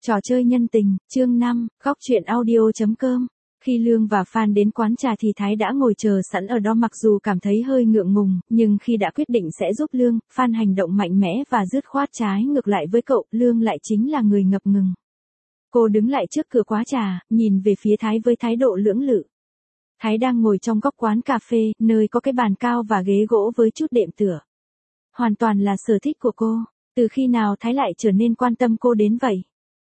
Trò chơi nhân tình, chương 5, góc truyện audio.com. Khi Lương và Phan đến quán trà thì Thái đã ngồi chờ sẵn ở đó, mặc dù cảm thấy hơi ngượng ngùng, nhưng khi đã quyết định sẽ giúp Lương, Phan hành động mạnh mẽ và dứt khoát trái ngược lại với cậu, Lương lại chính là người ngập ngừng. Cô đứng lại trước cửa quán trà, nhìn về phía Thái với thái độ lưỡng lự. Thái đang ngồi trong góc quán cà phê, nơi có cái bàn cao và ghế gỗ với chút đệm tựa. Hoàn toàn là sở thích của cô. Từ khi nào Thái lại trở nên quan tâm cô đến vậy?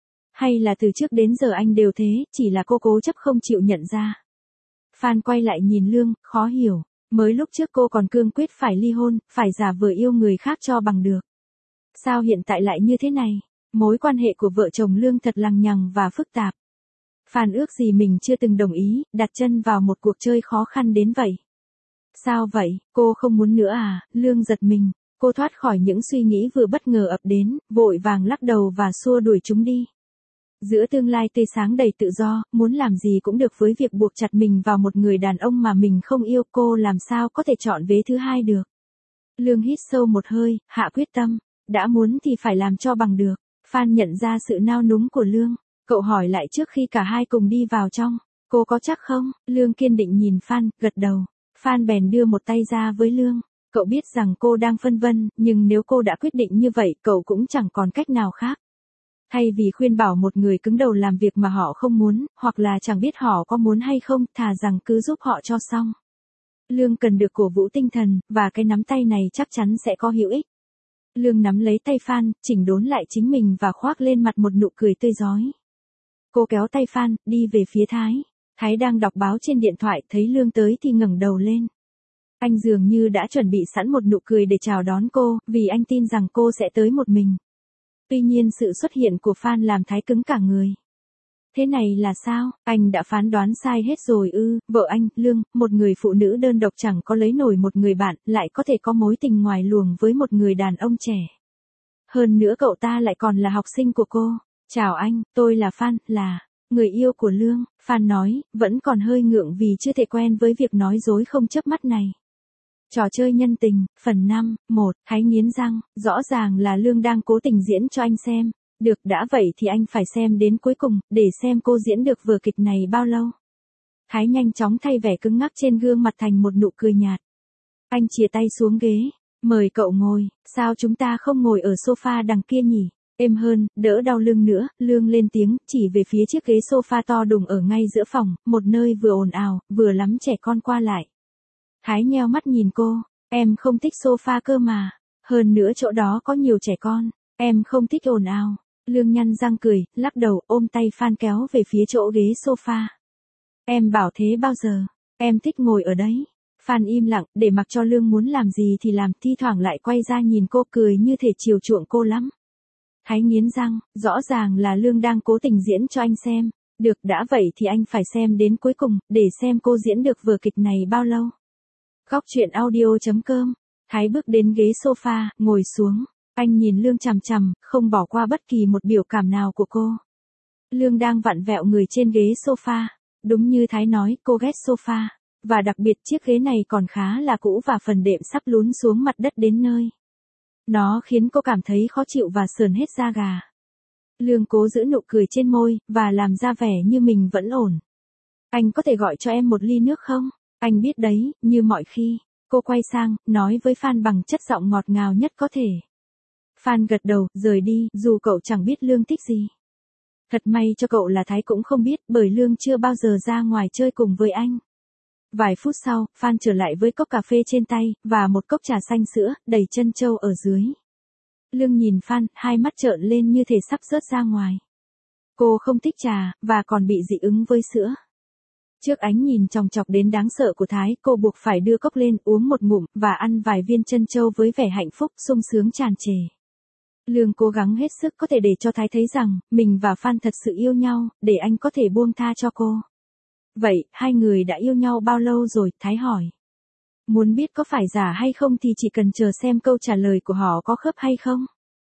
Hay là từ trước đến giờ anh đều thế, chỉ là cô cố chấp không chịu nhận ra? Phan quay lại nhìn Lương, khó hiểu. Mới lúc trước cô còn cương quyết phải ly hôn, phải giả vờ yêu người khác cho bằng được. Sao hiện tại lại như thế này? Mối quan hệ của vợ chồng Lương thật lằng nhằng và phức tạp. Phan ước gì mình chưa từng đồng ý, đặt chân vào một cuộc chơi khó khăn đến vậy. Sao vậy, cô không muốn nữa à? Lương giật mình. Cô thoát khỏi những suy nghĩ vừa bất ngờ ập đến, vội vàng lắc đầu và xua đuổi chúng đi. Giữa tương lai tươi sáng đầy tự do, muốn làm gì cũng được với việc buộc chặt mình vào một người đàn ông mà mình không yêu, cô làm sao có thể chọn vế thứ hai được. Lương hít sâu một hơi, hạ quyết tâm. Đã muốn thì phải làm cho bằng được. Phan nhận ra sự nao núng của Lương. Cậu hỏi lại trước khi cả hai cùng đi vào trong. Cô có chắc không? Lương kiên định nhìn Phan, gật đầu. Phan bèn đưa một tay ra với Lương. Cậu biết rằng cô đang phân vân, nhưng nếu cô đã quyết định như vậy, cậu cũng chẳng còn cách nào khác. Thay vì khuyên bảo một người cứng đầu làm việc mà họ không muốn, hoặc là chẳng biết họ có muốn hay không, thà rằng cứ giúp họ cho xong. Lương cần được cổ vũ tinh thần, và cái nắm tay này chắc chắn sẽ có hữu ích. Lương nắm lấy tay Phan, chỉnh đốn lại chính mình và khoác lên mặt một nụ cười tươi rói. Cô kéo tay Phan, đi về phía Thái. Thái đang đọc báo trên điện thoại, thấy Lương tới thì ngẩng đầu lên. Anh dường như đã chuẩn bị sẵn một nụ cười để chào đón cô, vì anh tin rằng cô sẽ tới một mình. Tuy nhiên sự xuất hiện của Phan làm Thái cứng cả người. Thế này là sao? Anh đã phán đoán sai hết rồi ư? Vợ anh, Lương, một người phụ nữ đơn độc chẳng có lấy nổi một người bạn, lại có thể có mối tình ngoài luồng với một người đàn ông trẻ. Hơn nữa cậu ta lại còn là học sinh của cô. Chào anh, tôi là Phan, là người yêu của Lương. Phan nói, vẫn còn hơi ngượng vì chưa thể quen với việc nói dối không chớp mắt này. Trò chơi nhân tình, phần 5, 1, Thái nghiến răng, rõ ràng là Lương đang cố tình diễn cho anh xem. Được, đã vậy thì anh phải xem đến cuối cùng, để xem cô diễn được vở kịch này bao lâu. Thái nhanh chóng thay vẻ cứng ngắc trên gương mặt thành một nụ cười nhạt. Anh chìa tay xuống ghế, mời cậu ngồi, sao chúng ta không ngồi ở sofa đằng kia nhỉ? Êm hơn, đỡ đau lưng nữa, Lương lên tiếng, chỉ về phía chiếc ghế sofa to đùng ở ngay giữa phòng, một nơi vừa ồn ào, vừa lắm trẻ con qua lại. Thái nheo mắt nhìn cô, em không thích sofa cơ mà, hơn nữa chỗ đó có nhiều trẻ con, em không thích ồn ào. Lương nhăn răng cười, lắc đầu ôm tay Phan kéo về phía chỗ ghế sofa. Em bảo thế bao giờ, em thích ngồi ở đấy. Phan im lặng, để mặc cho Lương muốn làm gì thì làm, thi thoảng lại quay ra nhìn cô cười như thể chiều chuộng cô lắm. Thái nghiến răng, rõ ràng là Lương đang cố tình diễn cho anh xem. Được, đã vậy thì anh phải xem đến cuối cùng, để xem cô diễn được vở kịch này bao lâu. Góc truyện audio.com. Thái bước đến ghế sofa, ngồi xuống. Anh nhìn Lương chằm chằm, không bỏ qua bất kỳ một biểu cảm nào của cô. Lương đang vặn vẹo người trên ghế sofa. Đúng như Thái nói, cô ghét sofa. Và đặc biệt chiếc ghế này còn khá là cũ và phần đệm sắp lún xuống mặt đất đến nơi. Nó khiến cô cảm thấy khó chịu và sởn hết da gà. Lương cố giữ nụ cười trên môi, và làm ra vẻ như mình vẫn ổn. Anh có thể gọi cho em một ly nước không? Anh biết đấy, như mọi khi. Cô quay sang, nói với Phan bằng chất giọng ngọt ngào nhất có thể. Phan gật đầu, rời đi, dù cậu chẳng biết Lương thích gì. Thật may cho cậu là Thái cũng không biết, bởi Lương chưa bao giờ ra ngoài chơi cùng với anh. Vài phút sau, Phan trở lại với cốc cà phê trên tay, và một cốc trà xanh sữa, đầy trân châu ở dưới. Lương nhìn Phan, hai mắt trợn lên như thể sắp rớt ra ngoài. Cô không thích trà, và còn bị dị ứng với sữa. Trước ánh nhìn chòng chọc đến đáng sợ của Thái, cô buộc phải đưa cốc lên, uống một ngụm, và ăn vài viên trân châu với vẻ hạnh phúc, sung sướng tràn trề. Lương cố gắng hết sức có thể để cho Thái thấy rằng, mình và Phan thật sự yêu nhau, để anh có thể buông tha cho cô. Vậy, hai người đã yêu nhau bao lâu rồi? Thái hỏi. Muốn biết có phải giả hay không thì chỉ cần chờ xem câu trả lời của họ có khớp hay không.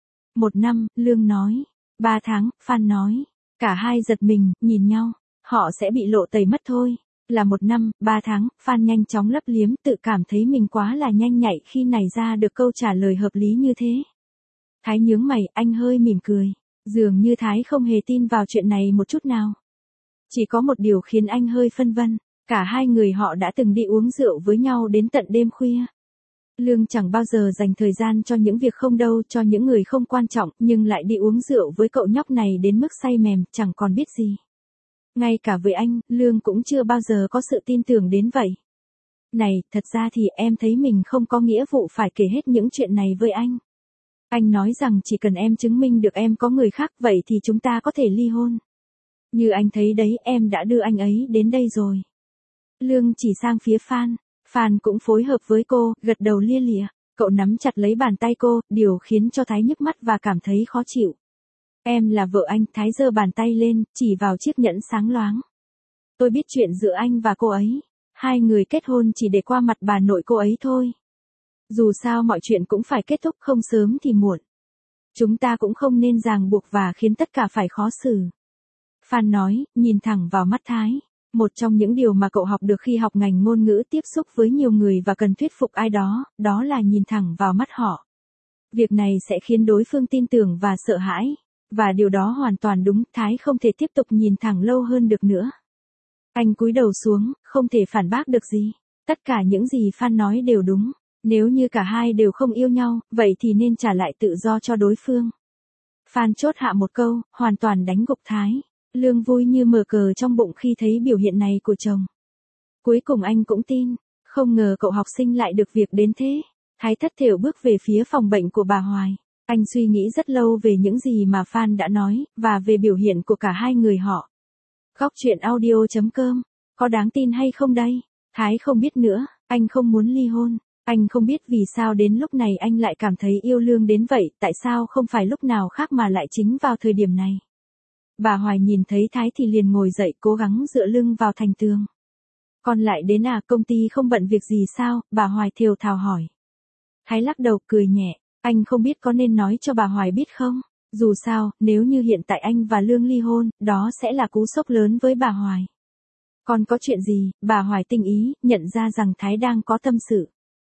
1 năm, Lương nói. 3 tháng, Phan nói. Cả hai giật mình, nhìn nhau. Họ sẽ bị lộ tẩy mất thôi. Là 1 năm, 3 tháng, Phan nhanh chóng lấp liếm, tự cảm thấy mình quá là nhanh nhạy khi nảy ra được câu trả lời hợp lý như thế. Thái nhướng mày, anh hơi mỉm cười. Dường như Thái không hề tin vào chuyện này một chút nào. Chỉ có một điều khiến anh hơi phân vân, cả hai người họ đã từng đi uống rượu với nhau đến tận đêm khuya. Lương chẳng bao giờ dành thời gian cho những việc không đâu, cho những người không quan trọng, nhưng lại đi uống rượu với cậu nhóc này đến mức say mềm, chẳng còn biết gì. Ngay cả với anh, Lương cũng chưa bao giờ có sự tin tưởng đến vậy. Này, thật ra thì em thấy mình không có nghĩa vụ phải kể hết những chuyện này với anh. Anh nói rằng chỉ cần em chứng minh được em có người khác vậy thì chúng ta có thể ly hôn. Như anh thấy đấy, em đã đưa anh ấy đến đây rồi. Lương chỉ sang phía Phan. Phan cũng phối hợp với cô, gật đầu lia lịa. Cậu nắm chặt lấy bàn tay cô, điều khiến cho Thái nhức mắt và cảm thấy khó chịu. Em là vợ anh. Thái giơ bàn tay lên, chỉ vào chiếc nhẫn sáng loáng. Tôi biết chuyện giữa anh và cô ấy. Hai người kết hôn chỉ để qua mặt bà nội cô ấy thôi. Dù sao mọi chuyện cũng phải kết thúc, không sớm thì muộn. Chúng ta cũng không nên ràng buộc và khiến tất cả phải khó xử. Phan nói, nhìn thẳng vào mắt Thái. Một trong những điều mà cậu học được khi học ngành ngôn ngữ tiếp xúc với nhiều người và cần thuyết phục ai đó, đó là nhìn thẳng vào mắt họ. Việc này sẽ khiến đối phương tin tưởng và sợ hãi. Và điều đó hoàn toàn đúng, Thái không thể tiếp tục nhìn thẳng lâu hơn được nữa. Anh cúi đầu xuống, không thể phản bác được gì. Tất cả những gì Phan nói đều đúng. Nếu như cả hai đều không yêu nhau, vậy thì nên trả lại tự do cho đối phương. Phan chốt hạ một câu, hoàn toàn đánh gục Thái. Lương vui như mở cờ trong bụng khi thấy biểu hiện này của chồng. Cuối cùng anh cũng tin, không ngờ cậu học sinh lại được việc đến thế. Thái thất thểu bước về phía phòng bệnh của bà Hoài. Anh suy nghĩ rất lâu về những gì mà Phan đã nói, và về biểu hiện của cả hai người họ. Góc truyện audio.com, có đáng tin hay không đây? Thái không biết nữa, anh không muốn ly hôn. Anh không biết vì sao đến lúc này anh lại cảm thấy yêu Lương đến vậy, tại sao không phải lúc nào khác mà lại chính vào thời điểm này. Bà Hoài nhìn thấy Thái thì liền ngồi dậy, cố gắng dựa lưng vào thành tường. Con lại đến à, công ty không bận việc gì sao? Bà Hoài thều thào hỏi. Thái lắc đầu cười nhẹ, anh không biết có nên nói cho bà Hoài biết không? Dù sao, nếu như hiện tại anh và Lương ly hôn, đó sẽ là cú sốc lớn với bà Hoài. Còn có chuyện gì? Bà Hoài tinh ý, nhận ra rằng Thái đang có tâm sự.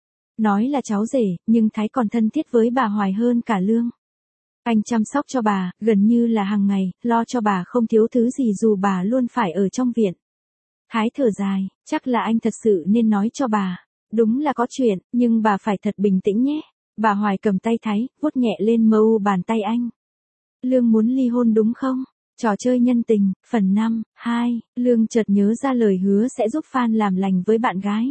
Nói là cháu rể, nhưng Thái còn thân thiết với bà Hoài hơn cả Lương. Anh chăm sóc cho bà, gần như là hàng ngày, lo cho bà không thiếu thứ gì dù bà luôn phải ở trong viện. Thái thở dài, chắc là anh thật sự nên nói cho bà. Đúng là có chuyện, nhưng bà phải thật bình tĩnh nhé. Bà Hoài cầm tay Thái, vuốt nhẹ lên mờ u bàn tay anh. Lương muốn ly hôn đúng không? Trò chơi nhân tình, phần 5, 2, Lương chợt nhớ ra lời hứa sẽ giúp Phan làm lành với bạn gái.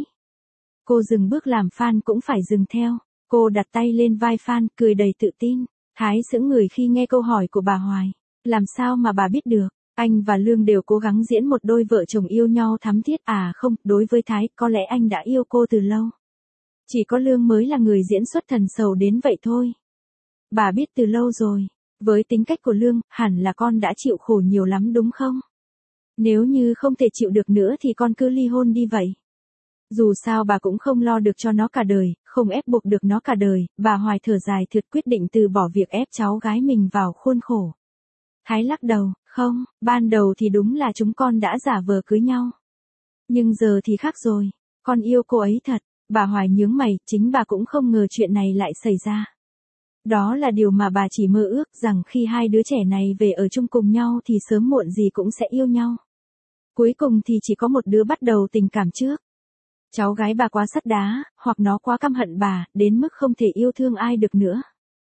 Cô dừng bước làm Phan cũng phải dừng theo. Cô đặt tay lên vai Phan, cười đầy tự tin. Thái sững người khi nghe câu hỏi của bà Hoài. Làm sao mà bà biết được? Anh và Lương đều cố gắng diễn một đôi vợ chồng yêu nhau thắm thiết. À không, đối với Thái, có lẽ anh đã yêu cô từ lâu. Chỉ có Lương mới là người diễn xuất thần sầu đến vậy thôi. Bà biết từ lâu rồi. Với tính cách của Lương, hẳn là con đã chịu khổ nhiều lắm đúng không? Nếu như không thể chịu được nữa thì con cứ ly hôn đi vậy. Dù sao bà cũng không lo được cho nó cả đời, không ép buộc được nó cả đời. Bà Hoài thở dài thượt, quyết định từ bỏ việc ép cháu gái mình vào khuôn khổ. Thái lắc đầu, không, ban đầu thì đúng là chúng con đã giả vờ cưới nhau. Nhưng giờ thì khác rồi, con yêu cô ấy thật. Bà Hoài nhướng mày, chính bà cũng không ngờ chuyện này lại xảy ra. Đó là điều mà bà chỉ mơ ước, rằng khi hai đứa trẻ này về ở chung cùng nhau thì sớm muộn gì cũng sẽ yêu nhau. Cuối cùng thì chỉ có một đứa bắt đầu tình cảm trước. Cháu gái bà quá sắt đá, hoặc nó quá căm hận bà, đến mức không thể yêu thương ai được nữa.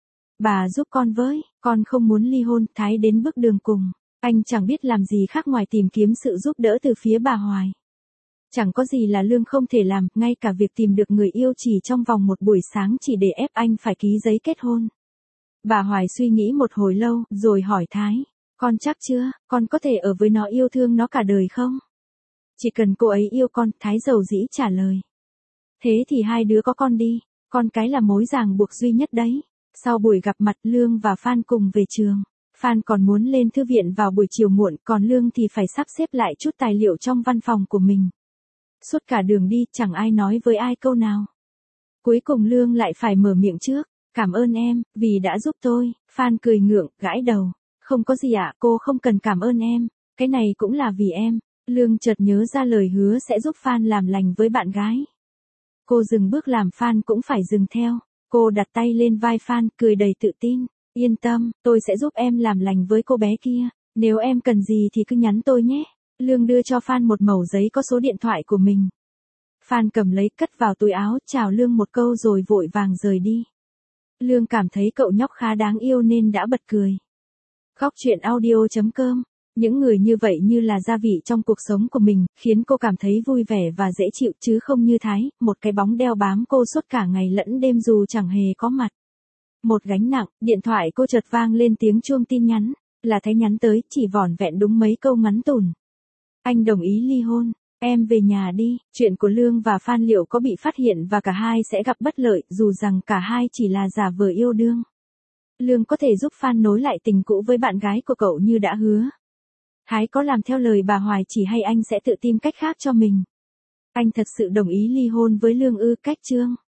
Bà giúp con với, con không muốn ly hôn. Thái đến bước đường cùng. Anh chẳng biết làm gì khác ngoài tìm kiếm sự giúp đỡ từ phía bà Hoài. Chẳng có gì là Lương không thể làm, ngay cả việc tìm được người yêu chỉ trong vòng một buổi sáng chỉ để ép anh phải ký giấy kết hôn. Bà Hoài suy nghĩ một hồi lâu, rồi hỏi Thái. Con chắc chưa, con có thể ở với nó, yêu thương nó cả đời không? Chỉ cần cô ấy yêu con, Thái dầu dĩ trả lời. Thế thì hai đứa có con đi, con cái là mối ràng buộc duy nhất đấy. Sau buổi gặp mặt, Lương và Phan cùng về trường. Phan còn muốn lên thư viện vào buổi chiều muộn, còn Lương thì phải sắp xếp lại chút tài liệu trong văn phòng của mình. Suốt cả đường đi, chẳng ai nói với ai câu nào. Cuối cùng Lương lại phải mở miệng trước. Cảm ơn em, vì đã giúp tôi. Phan cười ngượng, gãi đầu. Không có gì ạ, cô không cần cảm ơn em. Cái này cũng là vì em. Lương chợt nhớ ra lời hứa sẽ giúp Phan làm lành với bạn gái. Cô dừng bước làm Phan cũng phải dừng theo. Cô đặt tay lên vai Phan, cười đầy tự tin. Yên tâm, tôi sẽ giúp em làm lành với cô bé kia. Nếu em cần gì thì cứ nhắn tôi nhé. Lương đưa cho Phan một mẩu giấy có số điện thoại của mình. Phan cầm lấy cất vào túi áo, chào Lương một câu rồi vội vàng rời đi. Lương cảm thấy cậu nhóc khá đáng yêu nên đã bật cười. Góc truyện audio.com. Những người như vậy như là gia vị trong cuộc sống của mình, khiến cô cảm thấy vui vẻ và dễ chịu chứ không như Thái, một cái bóng đeo bám cô suốt cả ngày lẫn đêm dù chẳng hề có mặt. Một gánh nặng, điện thoại cô chợt vang lên tiếng chuông tin nhắn, là Thái nhắn tới, chỉ vỏn vẹn đúng mấy câu ngắn tủn. Anh đồng ý ly hôn, em về nhà đi. Chuyện của Lương và Phan liệu có bị phát hiện và cả hai sẽ gặp bất lợi dù rằng cả hai chỉ là giả vờ yêu đương. Lương có thể giúp Phan nối lại tình cũ với bạn gái của cậu như đã hứa. Thái có làm theo lời bà Hoài chỉ hay anh sẽ tự tìm cách khác cho mình? Anh thật sự đồng ý ly hôn với Lương ư? Cách chương